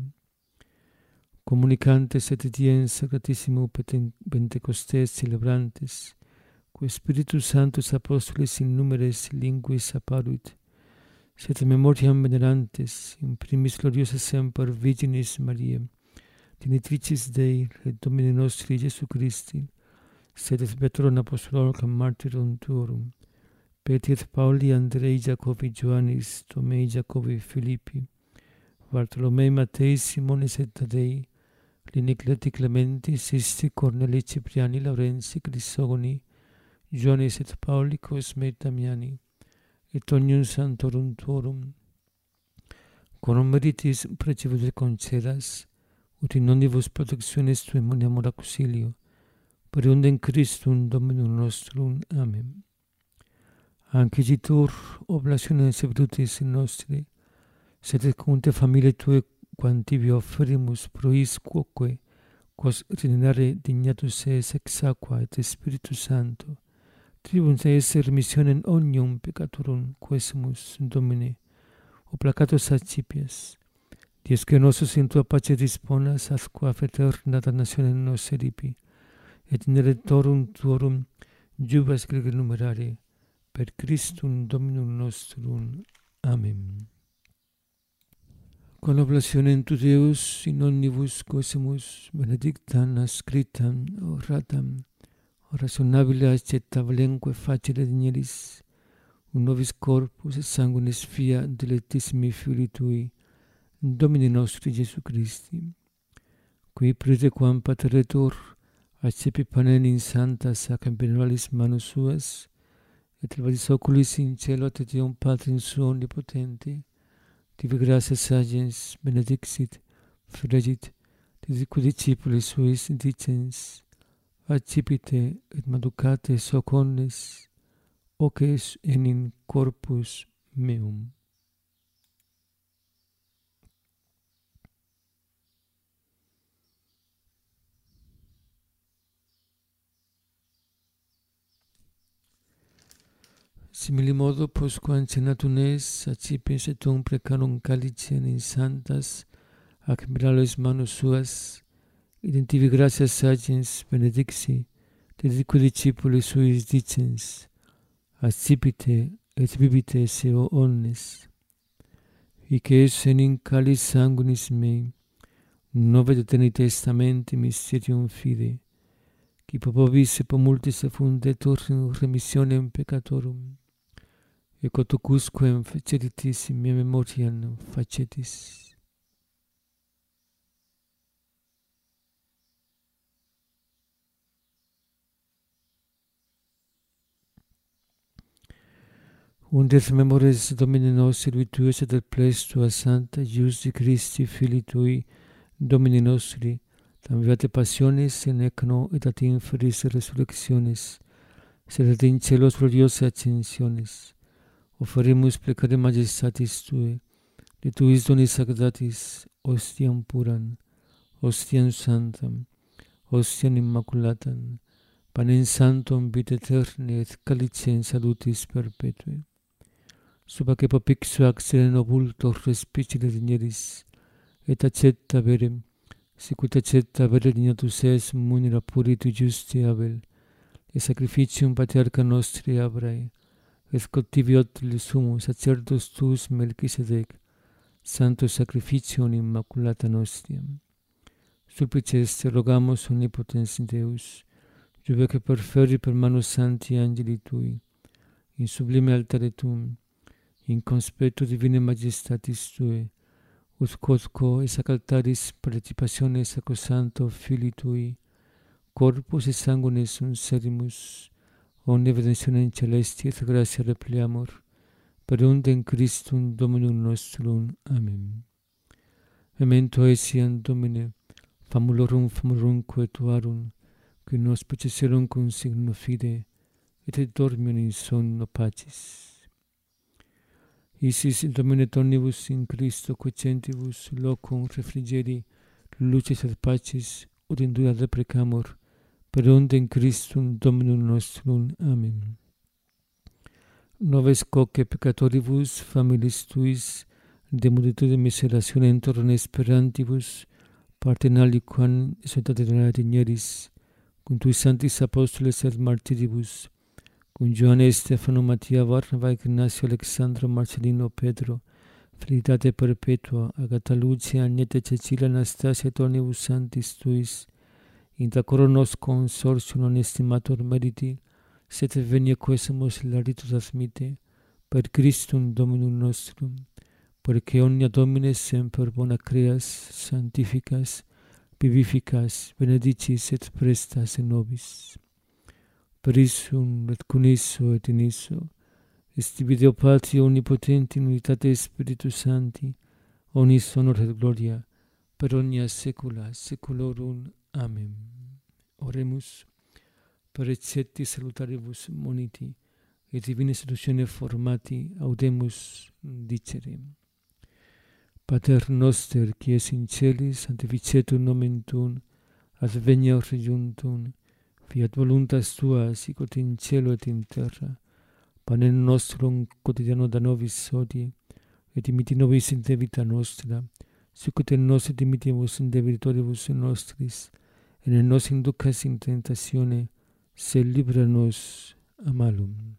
Comunicantes et diem sacratissimo Pentecostes celebrantes, quo Spiritus Sanctus Apostolis in numeres linguis apparuit, sed memoriam venerantes, in primis gloriosa semper Virginis Maria, Genitricis Dei, et Domini nostri Iesu Christi, sed et Petrum apostolum martyrum tuorum, Petri et Pauli, Andrei, Jacobi, Ioannis, Tomei, Jacobi, Filippi, Bartolomei, Matei, Simonis et Tadei, Linicleti, Clementi, Sisti, Corneli, Cipriani, Laurenzi, Crisogoni, Ioannis et Pauli, Cosme et Damiani, et omnium sanctorum tuorum, quorum meritis precibus et concedas, ut in omnibus protectionis tuae moniamur auxilio, per undem Christum Dominum nostrum. Amen. Ancipitur oblationes et virtutis nostri, sed et cum te familiae tuae quam tibi offerimus prois quoque, quos reninare dignatus es ex aqua et Spiritus Sancto, tribunt esse remissionem omnium peccatorum quesumus, Domine, o placatus accipias, Dies que nosus in tua pace disponas, asqua eterna damnationem nos eripi, et in redemptorum tuorum jubas gregre numerare, per Christum Dominum nostrum. Amen. Con oblationem tu Deus in omnibus cosemus benedictam ascritam oratam, rationabile accettabilemque facile digneris, un nobis corpus et sanguinis fia dilectissimi Filii Tui, Domini nostri Iesu Christi, qui prete quam pateretur accepi panem in santa sacramentalis manus suas, et levatis oculis in cielo et Deum Patrim suo omnipotente, tibi gratias agens benedixit, fregit, didicque discipuli suis dicens, accipite et maducate soc omnes, hoc es enim corpus meum. Similimodo, postquam cenatum es, accipes et tuum precarum calicem in santas ac mirales manus suas, idem tibi gratias agens benedixi, didicque discipuli suis dicens, accipite et bibite seo omnes. Hic es enim calice sanguinis mei, nove Dei testamenti mysterium fide, qui popobis et multis fundetur in remissionem peccatorum, et cotucusquem fecetis in mea memoriam facetis. Undes memores Domini nostri, lui tuus et ad plestua Santa Iusti Christi, Filii tui, Domini nostri, tam viate passiones in ecno et ad inferis resurrectionis, sed ad in celos gloriosa ascensionis, oferimus plecare majestatis tue, de tuis donis sagradatis, ostiam puram, ostiam santam, ostiam immaculatam, panem santum vita aeterni et calicem salutis perpetui. Suba que popixu accere obultor respicile digneris, et accetta verem, sicut accetta vere dignatus es munera puritu justi Abel, et sacrificium patriarca nostri Abrae, et cultiviot le sumo sacerdos tuus Melchisedec, santo sacrificium immaculata nostiam. Supplices te rogamus omnipotens Deus, juve que perferi per manus santi angeli tui, in sublime altare tuum, in conspectu divine majestatis tue, ut quodco esac altaris participationes sacrosanto Filii tui, corpus et sanguinis unserimus, omne redemptionem celesti et gratia repliamur, per undem Christum Dominum nostrum. Amen. Memento etiam Domine, famulorum famulumque tuarum, qui nos processerum cum signo fide, et dormium in sonno pacis. Isis Domine tonibus in Christo quocentibus locum refrigeri, lucis et pacis, ut in dura deprecamur, per undem Christum Dominum nostrum. Amen. Noves quoque peccatoribus familis tuis, de multitude miseratione intorno esperantibus, partem aliquam exultate donare digneris, cum tuis sanctis apostoles et martiribus, cum Ioanne, Stefano, Mattia, Barnaba, Ignacio, Alexandro, Marcelino, Pedro, Felicitate perpetua, Agata Lucia, Agnete, Cecilia, Anastasia, et omnibus sanctis tuis, intra coro nos consortium non estimator meriti, sed venia quesumus laritus admite, per Christum Dominum nostrum, porque omnia Domine semper bona creas, sanctificas, vivificas, benedicis et prestas in nobis. Per issum et con isso et in isso, est Deo Patria omnipotenti in unitate Spiritus Sancti, omnis honor et gloria, per omnia saecula saeculorum. Amen. Oremus. Per eccetti salutaribus moniti, et divine seductione formati, audemus dicere. Pater noster, qui es in celis, sanctificetur nomen tuum, adveniat regnum tuum, fiat voluntas tua, sicut in cielo et in terra. Panem nostrum quotidiano da nobis hodie, et dimiti nobis in debita nostra, sicut et nos et dimittimus in debitoribus nostris, et ne nos inducas in tentatione, sed libera nos a malum.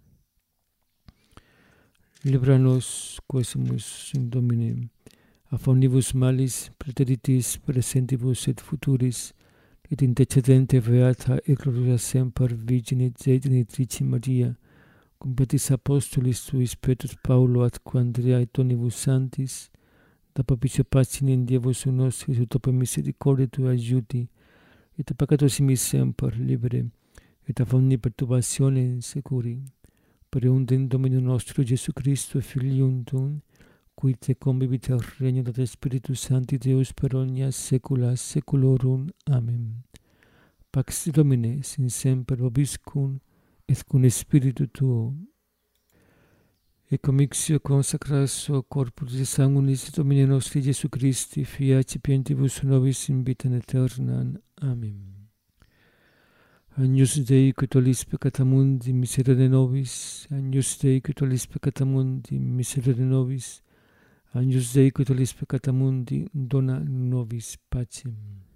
Libera nos, quesumus in Domine, a omnibus malis, praeteritis presentibus et futuris, et intercedente beata et gloriosa semper Virgine Dei Genitrici Maria, cum beatis apostolis tuis Petrus, Paulo, atque Andrea et omnibus sanctis, da propicio patine in Dievus nostris, ut per misericordia tua aiuti, et a peccatos imis semper libere, et a omni perturbatione securi, per undem Dominum nostro Gesù Christo, Filium tuum, qui te convivit et regnat ad Spiritus Sancti Deus per omnia saecula saeculorum. Amen. Pax Domine, sin semper vobiscum, et cum spiritu tuo. Et commixio consacratio corporis et sanguinis Domini nostri Iesu Christi, fiat cipientibus nobis in vitam aeternam. Amen. Agnus Dei, qui tollis peccata mundi, miserere nobis. Agnus Dei, qui tollis peccata mundi, miserere nobis. Agnus Dei, qui tollis peccata mundi, dona nobis pacem.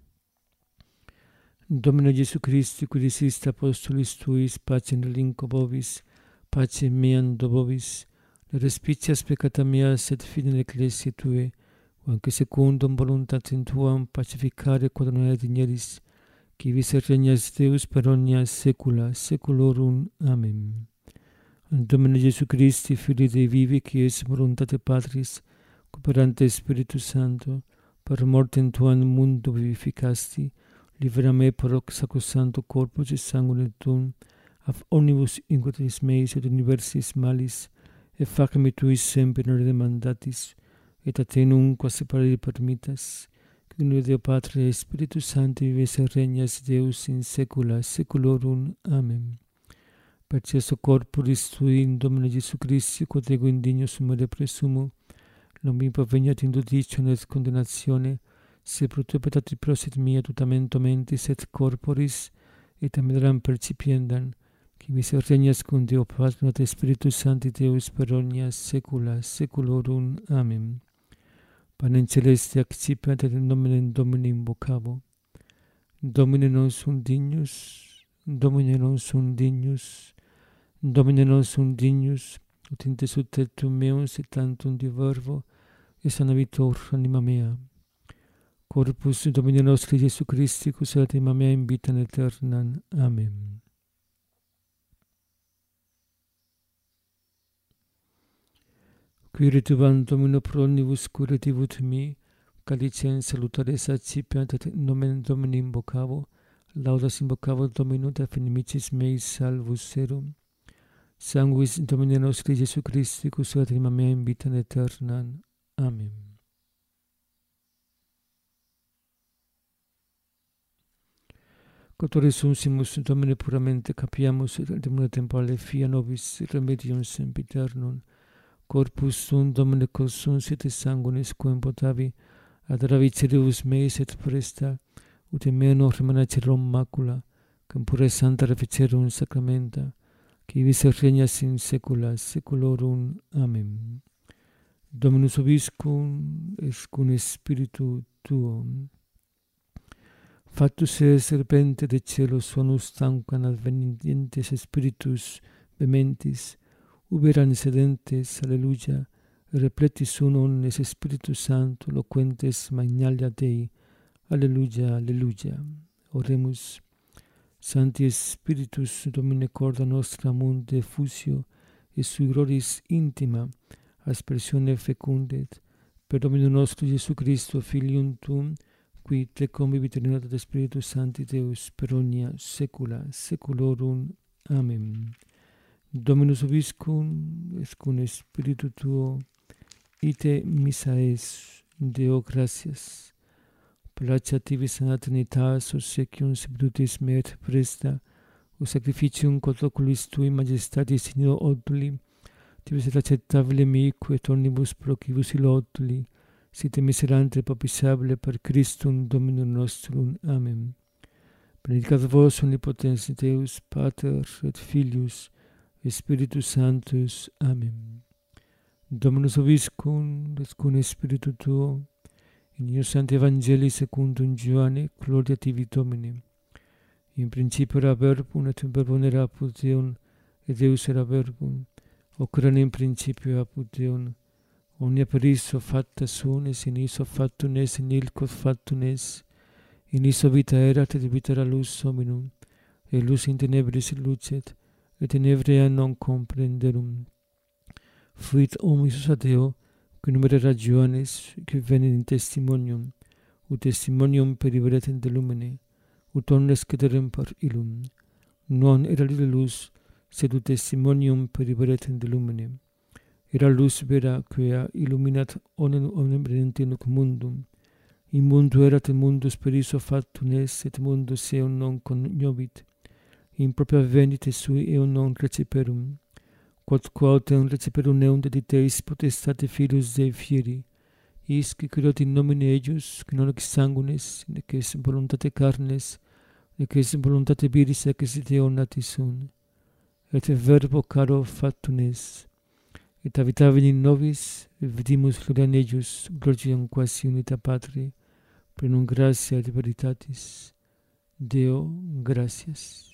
Domine Iesu Christi, qui diciste apostolis tuis, pacem relinquo vobis, pacem meam do vobis, ne respicias peccata meas et fidem ecclesiae tuae, anche secundum voluntatem tuam pacificare quod non digneris, qui vis regnas Deus per omnia saecula saeculorum. Amen. Domine Jesu Christi, Filii Dei vivi, qui es voluntate Patris, cooperante Spiritus Sancto, per mortem tuam mundo vivificasti, libera me per hoc sacrosancto corpus et sanguinem tuum, af omnibus iniquities meis et universis malis, et facem tuis semper non redemandatis, et a te nunquam separare permittas, qui in Deo Patre et Spiritus Sancti vives et regnas Deus in saecula saeculorum. Amen. Per cesso corporis tui in Domine Jesu Christi, quod ego indigno sumere presumo, non mi proveniat indudicione et condennatione, se pro tue peccati prosit mia tutamento mentis et corporis, et amidram percipiendam, qui vis regnas cum Deo Patrum et Spiritus Sancti Deus per omnia saecula saeculorum. Amen. Panem celeste accipiat et in nomine Domini invocavo. Domine non sum dignus, Domine non sum dignus, Domine non sum dignus, ut in te subtectum meum sit tantum divervo, et sanavitur anima mea. Corpus Domini nostri Jesu Christi, cusat anima mea in vitam aeternam. Amen. Qui retubam Domino pro omnibus curativut mi, calicem salutares accipiat et in nomen Domini invocavo, laudas invocavo Domino et inimicis meis salvus serum. Sanguis Domini nostri Jesu Christi, cusat anima mea in vitam aeternam. Amen. Cotore sumsimus Domine puramente capiamus et demone temporale fia nobis remedium sempiternum. Corpus tuum Domine consum sit sanguinis quem potavi ad ravicerius meis et presta, ut in meno remanacerum macula, cum pure santa reficerum sacramenta, qui vis regnas in saecula saeculorum. Amen. Dominus vobiscum et cum spiritu tuo. Factus est serpente de cielo sonus tanquam advenientes spiritus vementis, uberan sedentes, alleluia, repletis un omnes Spiritus Sancto, loquentes magnalia Dei, alleluia, alleluia. Oremus. Sancti Spiritus Domine corda nostra mundi effusio, et sui gloris intima aspersione fecundet, per Dominum nostro Jesu Christo, Filium tuum, qui te convivit in unitate Spiritus Sancti Deus per omnia saecula saeculorum. Amen. Dominus vobiscum et cum spiritu tuo, ite missa es. Deo gratias. Placet tibi sana Trinitas obsequium salutis me et presta, o sacrificium quod oculis tui majestatis signo oduli, tibi et acceptabile mihi et omnibus procibus illo oduli, site miserante propisabile per Christum Dominum nostrum. Amen. Benedicat vos omnipotens Deus, Pater et Filius et Spiritus Sanctus. Amen. Dominus vobiscum et cum spiritu tuo, in io Sancti Evangelii secundum Ioanne, gloria tibi Domine. In principio era verbum, et verbum era apud Deum, et Deus era verbum, hoc erat in principio apud Deum. Omnia per isso facta sunt, et in isso factum est, in illo quod factum est. In isso vita erat, et vita era lux hominum, et lux in tenebris lucet, et tenebria non comprenderum. Fuit hominis ad Deo, qui numere Ioannes, qui venit in testimonium, ut testimonium periberet in de lumine, ut omnes cederem per illum. Non era lille lux, sed ut testimonium periberet in de lumine. Era lux vera, quia illuminat omnem omnem redentium mundum. In mundo erat, et mundus per isso factum est, et mundus eum non cognovit. In propria venite sui eum non reciperum. Quod quautem reciperum eum dediteis potestate Filius Dei fieri, is qui creat in nomine eius, qui non ex sanguinis, nec ex voluntate carnes, nec ex voluntate viris exit eo natis sunt. Et verbo caro factum est. Et habitavit in nobis, et vidimus gloriam eius, gloriam quasi unita Patri, plenum gratia et veritatis. Deo gratias.